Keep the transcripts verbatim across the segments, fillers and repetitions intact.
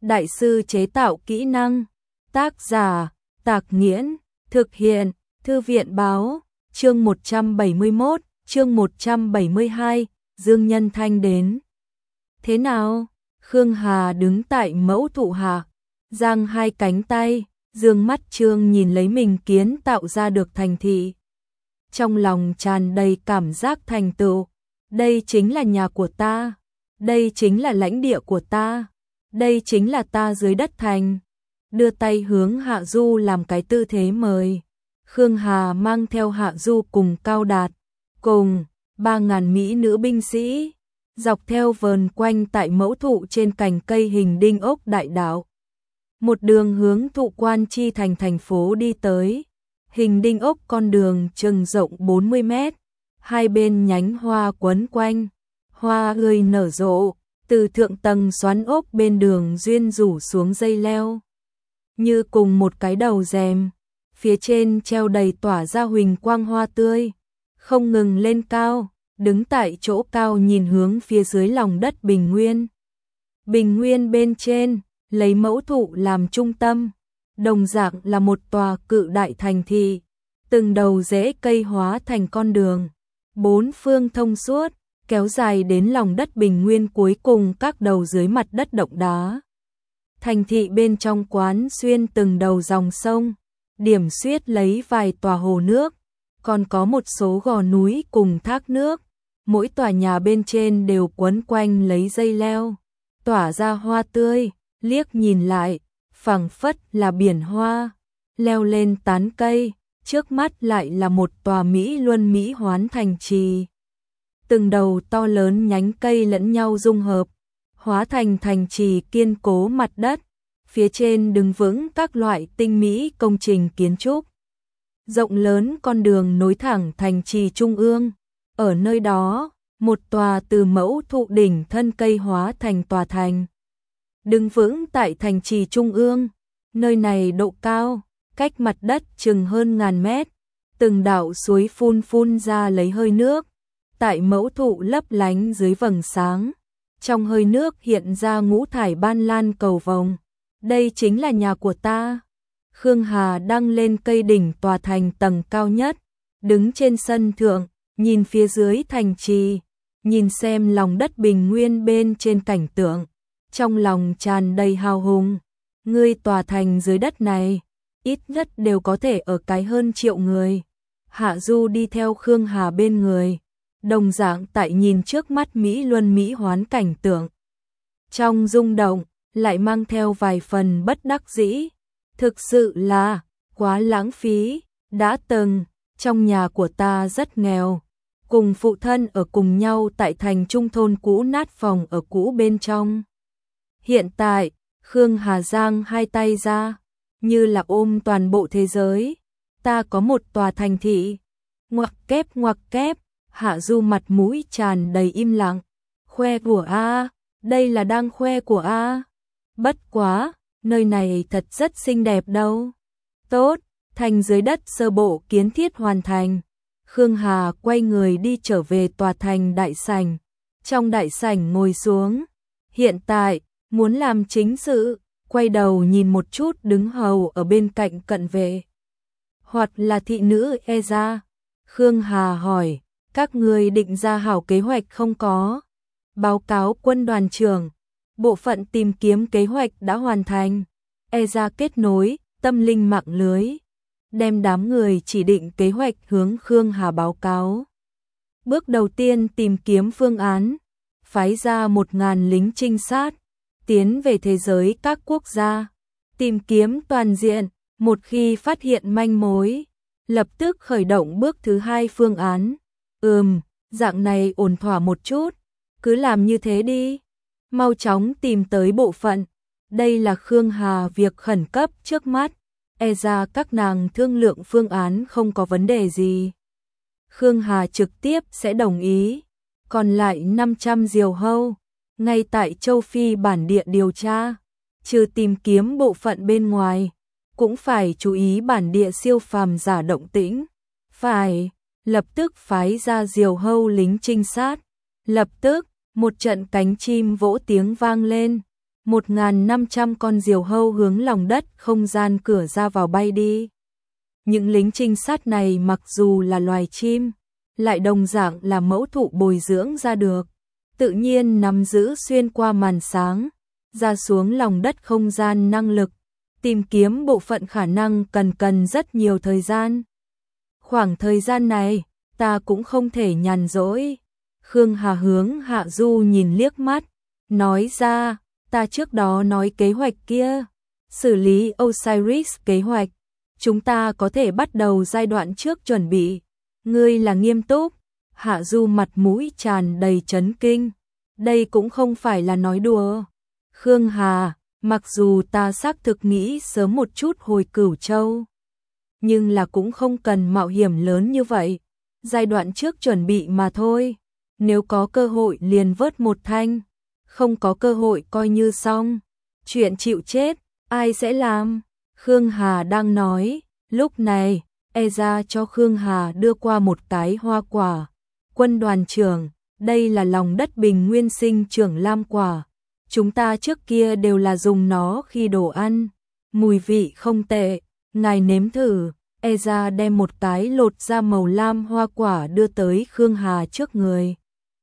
đại sư chế tạo kỹ năng. Tác giả, Tạc Nghiễn, thực hiện, Thư viện Báo, chương một trăm bảy mươi mốt, chương một trăm bảy mươi hai, Dương Nhân Thanh đến. Thế nào? Khương Hà đứng tại mẫu thụ hạ, giang hai cánh tay, dương mắt trương nhìn lấy mình kiến tạo ra được thành thị. Trong lòng tràn đầy cảm giác thành tựu, đây chính là nhà của ta, đây chính là lãnh địa của ta, đây chính là ta dưới đất thành. Đưa tay hướng Hạ Du làm cái tư thế mời. Khương Hà mang theo Hạ Du cùng Cao Đạt, cùng ba ngàn mỹ nữ binh sĩ, dọc theo vờn quanh tại mẫu thụ trên cành cây hình đinh ốc đại đạo. Một đường hướng thụ quan chi thành thành phố đi tới. Hình đinh ốc con đường chừng rộng bốn mươi mét, hai bên nhánh hoa quấn quanh, hoa ươi nở rộ, từ thượng tầng xoắn ốc bên đường duyên rủ xuống dây leo. Như cùng một cái đầu rèm, phía trên treo đầy tỏa ra huỳnh quang hoa tươi, không ngừng lên cao, đứng tại chỗ cao nhìn hướng phía dưới lòng đất bình nguyên. Bình nguyên bên trên, lấy mẫu thụ làm trung tâm, đồng dạng là một tòa cự đại thành thị, từng đầu rễ cây hóa thành con đường, bốn phương thông suốt, kéo dài đến lòng đất bình nguyên cuối cùng các đầu dưới mặt đất động đá. Thành thị bên trong quán xuyên từng đầu dòng sông, điểm xuyết lấy vài tòa hồ nước, còn có một số gò núi cùng thác nước, mỗi tòa nhà bên trên đều quấn quanh lấy dây leo, tỏa ra hoa tươi, liếc nhìn lại, phảng phất là biển hoa, leo lên tán cây, trước mắt lại là một tòa Mỹ Luân Mỹ Hoán thành trì. Từng đầu to lớn nhánh cây lẫn nhau dung hợp, hóa thành thành trì kiên cố mặt đất, phía trên đứng vững các loại tinh mỹ công trình kiến trúc. Rộng lớn con đường nối thẳng thành trì trung ương, ở nơi đó, một tòa từ mẫu thụ đỉnh thân cây hóa thành tòa thành. Đứng vững tại thành trì trung ương, nơi này độ cao, cách mặt đất chừng hơn ngàn mét, từng đạo suối phun phun ra lấy hơi nước, tại mẫu thụ lấp lánh dưới vầng sáng, trong hơi nước hiện ra ngũ thải ban lan cầu vồng. Đây chính là nhà của ta. Khương Hà đăng lên cây đỉnh tòa thành tầng cao nhất, đứng trên sân thượng, nhìn phía dưới thành trì, nhìn xem lòng đất bình nguyên bên trên cảnh tượng, trong lòng tràn đầy hào hùng. Ngươi tòa thành dưới đất này, ít nhất đều có thể ở cái hơn triệu người. Hạ Du đi theo Khương Hà bên người, đồng dạng tại nhìn trước mắt Mỹ Luân Mỹ Hoán cảnh tượng. Trong rung động, lại mang theo vài phần bất đắc dĩ. Thực sự là quá lãng phí, đã từng, trong nhà của ta rất nghèo, cùng phụ thân ở cùng nhau tại thành trung thôn cũ nát phòng ở cũ bên trong. Hiện tại, Khương Hà giang hai tay ra, như là ôm toàn bộ thế giới. Ta có một tòa thành thị. Ngoặc kép ngoặc kép, Hạ Du mặt mũi tràn đầy im lặng. Khoe của A, đây là đang khoe của A. Bất quá, nơi này thật rất xinh đẹp đâu. Tốt, thành dưới đất sơ bộ kiến thiết hoàn thành. Khương Hà quay người đi trở về tòa thành đại sảnh. Trong đại sảnh ngồi xuống. Hiện tại, muốn làm chính sự, quay đầu nhìn một chút đứng hầu ở bên cạnh cận vệ. Hoặc là thị nữ e ra. Khương Hà hỏi, các người định ra hảo kế hoạch không có? Báo cáo quân đoàn trưởng, bộ phận tìm kiếm kế hoạch đã hoàn thành. E ra kết nối, tâm linh mạng lưới, đem đám người chỉ định kế hoạch hướng Khương Hà báo cáo. Bước đầu tiên tìm kiếm phương án, phái ra một ngàn lính trinh sát, tiến về thế giới các quốc gia, tìm kiếm toàn diện, một khi phát hiện manh mối, lập tức khởi động bước thứ hai phương án. Ừm, dạng này ổn thỏa một chút, cứ làm như thế đi. Mau chóng tìm tới bộ phận, đây là Khương Hà việc khẩn cấp trước mắt, e ra các nàng thương lượng phương án không có vấn đề gì. Khương Hà trực tiếp sẽ đồng ý, còn lại năm trăm diều hâu, ngay tại châu Phi bản địa điều tra, trừ tìm kiếm bộ phận bên ngoài, cũng phải chú ý bản địa siêu phàm giả động tĩnh, phải lập tức phái ra diều hâu lính trinh sát, lập tức. Một trận cánh chim vỗ tiếng vang lên, một nghìn năm trăm con diều hâu hướng lòng đất không gian cửa ra vào bay đi. Những lính trinh sát này mặc dù là loài chim, lại đồng dạng là mẫu thụ bồi dưỡng ra được, tự nhiên nắm giữ xuyên qua màn sáng, ra xuống lòng đất không gian năng lực, tìm kiếm bộ phận khả năng cần cần rất nhiều thời gian. Khoảng thời gian này, ta cũng không thể nhàn rỗi. Khương Hà hướng Hạ Du nhìn liếc mắt, nói ra, ta trước đó nói kế hoạch kia, xử lý Osiris kế hoạch, chúng ta có thể bắt đầu giai đoạn trước chuẩn bị. Ngươi là nghiêm túc? Hạ Du mặt mũi tràn đầy chấn kinh, đây cũng không phải là nói đùa. Khương Hà, mặc dù ta xác thực nghĩ sớm một chút hồi Cửu Châu, nhưng là cũng không cần mạo hiểm lớn như vậy, giai đoạn trước chuẩn bị mà thôi, nếu có cơ hội liền vớt một thanh, không có cơ hội coi như xong, chuyện chịu chết, ai sẽ làm? Khương Hà đang nói, lúc này, Eza cho Khương Hà đưa qua một cái hoa quả. Quân đoàn trưởng, đây là lòng đất bình nguyên sinh trưởng lam quả. Chúng ta trước kia đều là dùng nó khi đồ ăn. Mùi vị không tệ, ngài nếm thử. Eza đem một cái lột ra màu lam hoa quả đưa tới Khương Hà trước người.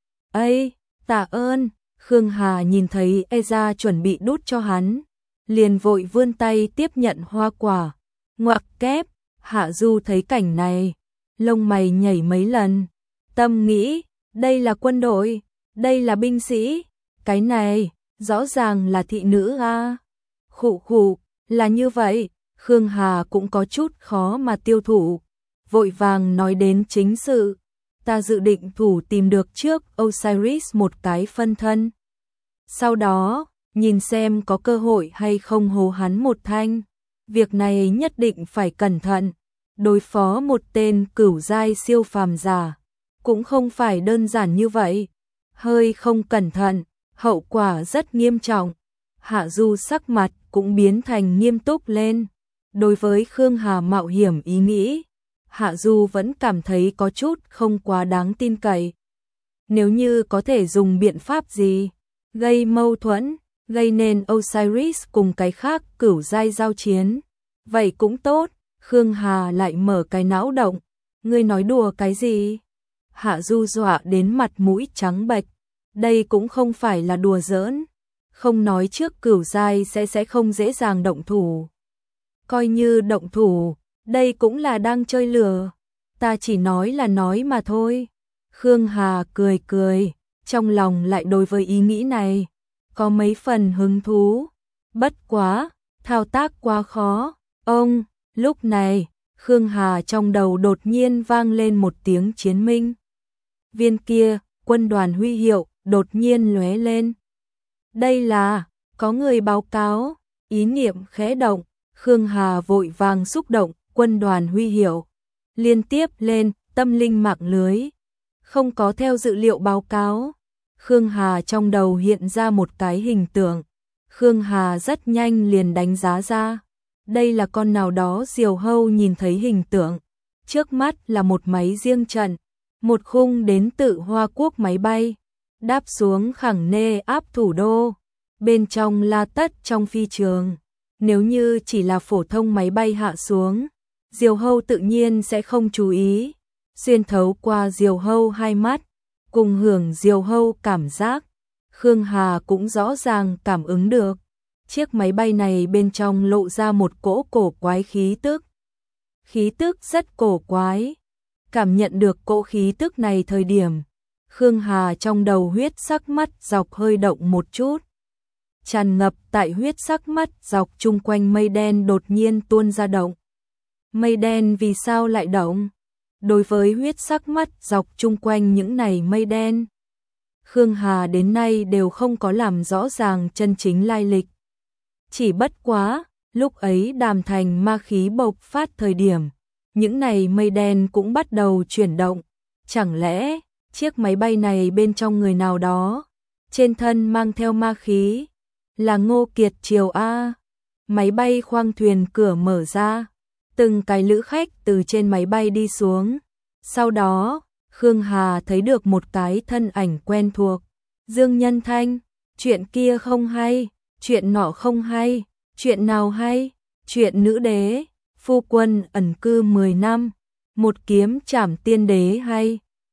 Ây, tạ ơn. Khương Hà nhìn thấy Eza chuẩn bị đút cho hắn, liền vội vươn tay tiếp nhận hoa quả. Ngoặc kép, Hạ Du thấy cảnh này, lông mày nhảy mấy lần, tâm nghĩ, đây là quân đội, đây là binh sĩ, cái này, rõ ràng là thị nữ a. Khụ khụ, là như vậy, Khương Hà cũng có chút khó mà tiêu thụ, vội vàng nói đến chính sự, ta dự định thủ tìm được trước Osiris một cái phân thân. Sau đó, nhìn xem có cơ hội hay không hố hắn một thanh, việc này nhất định phải cẩn thận, đối phó một tên cửu giai siêu phàm giả, cũng không phải đơn giản như vậy, hơi không cẩn thận, hậu quả rất nghiêm trọng. Hạ Du sắc mặt cũng biến thành nghiêm túc lên, đối với Khương Hà mạo hiểm ý nghĩ, Hạ Du vẫn cảm thấy có chút không quá đáng tin cậy. Nếu như có thể dùng biện pháp gì, gây mâu thuẫn, gây nên Osiris cùng cái khác cửu giai giao chiến, vậy cũng tốt. Khương Hà lại mở cái não động, ngươi nói đùa cái gì? Hạ Du dọa đến mặt mũi trắng bệch, đây cũng không phải là đùa giỡn, không nói trước cửu giai sẽ sẽ không dễ dàng động thủ. Coi như động thủ, đây cũng là đang chơi lừa, ta chỉ nói là nói mà thôi. Khương Hà cười cười, trong lòng lại đối với ý nghĩ này, có mấy phần hứng thú, bất quá, thao tác quá khó, ông. Lúc này, Khương Hà trong đầu đột nhiên vang lên một tiếng chiến minh. Viên kia, quân đoàn huy hiệu, đột nhiên lóe lên. Đây là, có người báo cáo, ý niệm khẽ động, Khương Hà vội vàng xúc động, quân đoàn huy hiệu. Liên tiếp lên, tâm linh mạng lưới. Không có theo dự liệu báo cáo. Khương Hà trong đầu hiện ra một cái hình tượng. Khương Hà rất nhanh liền đánh giá ra. Đây là con nào đó diều hâu nhìn thấy hình tượng. Trước mắt là một máy riêng trận. Một khung đến tự Hoa Quốc máy bay. Đáp xuống khẳng nê áp thủ đô. Bên trong la tất trong phi trường. Nếu như chỉ là phổ thông máy bay hạ xuống, diều hâu tự nhiên sẽ không chú ý. Xuyên thấu qua diều hâu hai mắt, cùng hưởng diều hâu cảm giác. Khương Hà cũng rõ ràng cảm ứng được. Chiếc máy bay này bên trong lộ ra một cỗ cổ quái khí tức. Khí tức rất cổ quái. Cảm nhận được cỗ khí tức này thời điểm, Khương Hà trong đầu huyết sắc mắt dọc hơi động một chút. Tràn ngập tại huyết sắc mắt dọc chung quanh mây đen đột nhiên tuôn ra động. Mây đen vì sao lại động? Đối với huyết sắc mắt dọc chung quanh những này mây đen, Khương Hà đến nay đều không có làm rõ ràng chân chính lai lịch. Chỉ bất quá, lúc ấy Đàm Thành ma khí bộc phát thời điểm, những này mây đen cũng bắt đầu chuyển động. Chẳng lẽ, chiếc máy bay này bên trong người nào đó, trên thân mang theo ma khí, là Ngô Kiệt Triều A. Máy bay khoang thuyền cửa mở ra, từng cái lữ khách từ trên máy bay đi xuống. Sau đó, Khương Hà thấy được một cái thân ảnh quen thuộc. Dương Nhân Thanh, chuyện kia không hay, chuyện nọ không hay, chuyện nào hay, chuyện nữ đế, phu quân ẩn cư mười năm, một kiếm trảm tiên đế hay.